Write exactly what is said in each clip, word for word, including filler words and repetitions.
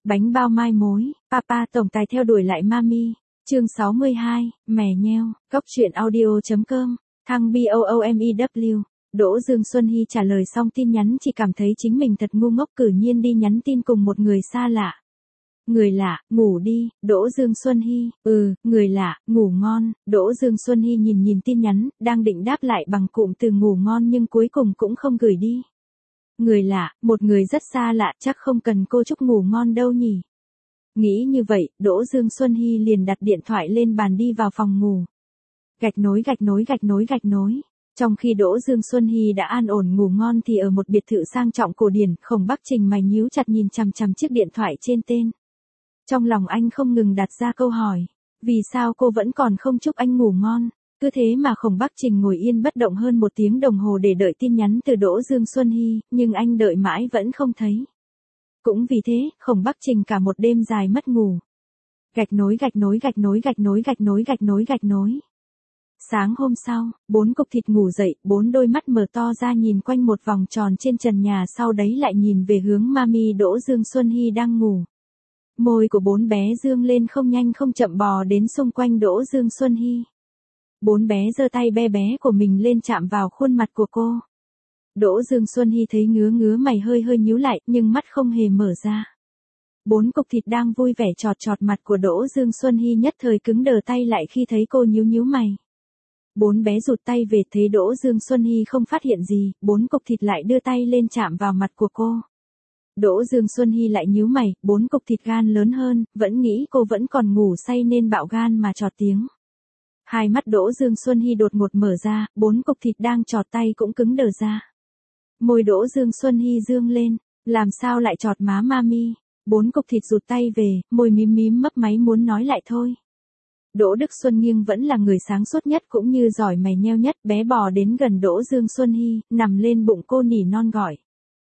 Bánh bao mai mối, Papa tổng tài theo đuổi lại Mami. Chương sáu mươi hai, mè nheo, Cốc truyện audio.com, thăng BOOMEW. Đỗ Dương Xuân Hy trả lời xong tin nhắn chỉ cảm thấy chính mình thật ngu ngốc, cử nhiên đi nhắn tin cùng một người xa lạ. Người lạ, ngủ đi, Đỗ Dương Xuân Hy. Ừ, người lạ, ngủ ngon. Đỗ Dương Xuân Hy nhìn nhìn tin nhắn, đang định đáp lại bằng cụm từ ngủ ngon nhưng cuối cùng cũng không gửi đi. Người lạ, một người rất xa lạ, chắc không cần cô chúc ngủ ngon đâu nhỉ. Nghĩ như vậy, Đỗ Dương Xuân Hy liền đặt điện thoại lên bàn đi vào phòng ngủ. Gạch nối gạch nối gạch nối gạch nối. Trong khi Đỗ Dương Xuân Hy đã an ổn ngủ ngon thì ở một biệt thự sang trọng cổ điển, Khổng Bắc Trình mày nhíu chặt nhìn chằm chằm chiếc điện thoại trên tên. Trong lòng anh không ngừng đặt ra câu hỏi, vì sao cô vẫn còn không chúc anh ngủ ngon? Cứ thế mà Khổng Bắc Trình ngồi yên bất động hơn một tiếng đồng hồ để đợi tin nhắn từ Đỗ Dương Xuân Hy, nhưng anh đợi mãi vẫn không thấy. Cũng vì thế, Khổng Bắc Trình cả một đêm dài mất ngủ. Gạch nối gạch nối gạch nối gạch nối gạch nối gạch nối gạch nối. Sáng hôm sau, bốn cục thịt ngủ dậy, bốn đôi mắt mở to ra nhìn quanh một vòng tròn trên trần nhà, sau đấy lại nhìn về hướng Mami Đỗ Dương Xuân Hy đang ngủ. Môi của bốn bé dương lên không nhanh không chậm bò đến xung quanh Đỗ Dương Xuân Hy. Bốn bé giơ tay be bé của mình lên chạm vào khuôn mặt của cô. Đỗ Dương Xuân Hy thấy ngứa ngứa mày hơi hơi nhíu lại, nhưng mắt không hề mở ra. Bốn cục thịt đang vui vẻ chọt chọt mặt của Đỗ Dương Xuân Hy nhất thời cứng đờ tay lại khi thấy cô nhíu nhíu mày. Bốn bé rụt tay về, thấy Đỗ Dương Xuân Hy không phát hiện gì, bốn cục thịt lại đưa tay lên chạm vào mặt của cô. Đỗ Dương Xuân Hy lại nhíu mày, bốn cục thịt gan lớn hơn, vẫn nghĩ cô vẫn còn ngủ say nên bạo gan mà chọt tiếng. Hai mắt Đỗ Dương Xuân Hy đột ngột mở ra, bốn cục thịt đang chọt tay cũng cứng đờ ra. Môi Đỗ Dương Xuân Hy dương lên, làm sao lại chọt má Mami? Bốn cục thịt rụt tay về, môi mím mím mấp máy muốn nói lại thôi. Đỗ Đức Xuân Nghiêng vẫn là người sáng suốt nhất cũng như giỏi mày nheo nhất, bé bò đến gần Đỗ Dương Xuân Hy, nằm lên bụng cô nỉ non gọi.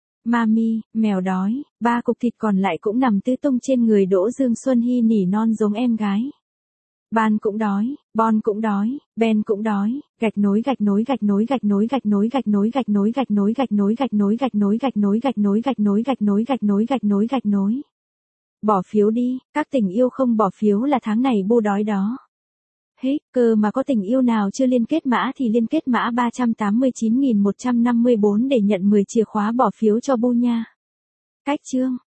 Mami, mèo đói. Ba cục thịt còn lại cũng nằm tứ tung trên người Đỗ Dương Xuân Hy nỉ non giống em gái. Ban cũng đói, Bon cũng đói, Ben cũng đói. Gạch nối gạch nối gạch nối gạch nối gạch nối gạch nối gạch nối gạch nối gạch nối gạch nối gạch nối gạch nối gạch nối gạch nối gạch nối gạch nối gạch nối gạch nối. Bỏ phiếu đi, các tình yêu không bỏ phiếu là tháng này bu đói đó. Hết, cơ mà có tình yêu nào chưa liên kết mã thì liên kết mã ba trăm tám mươi chín nghìn một trăm năm mươi bốn để nhận mười chìa khóa bỏ phiếu cho bu nha. Cách chương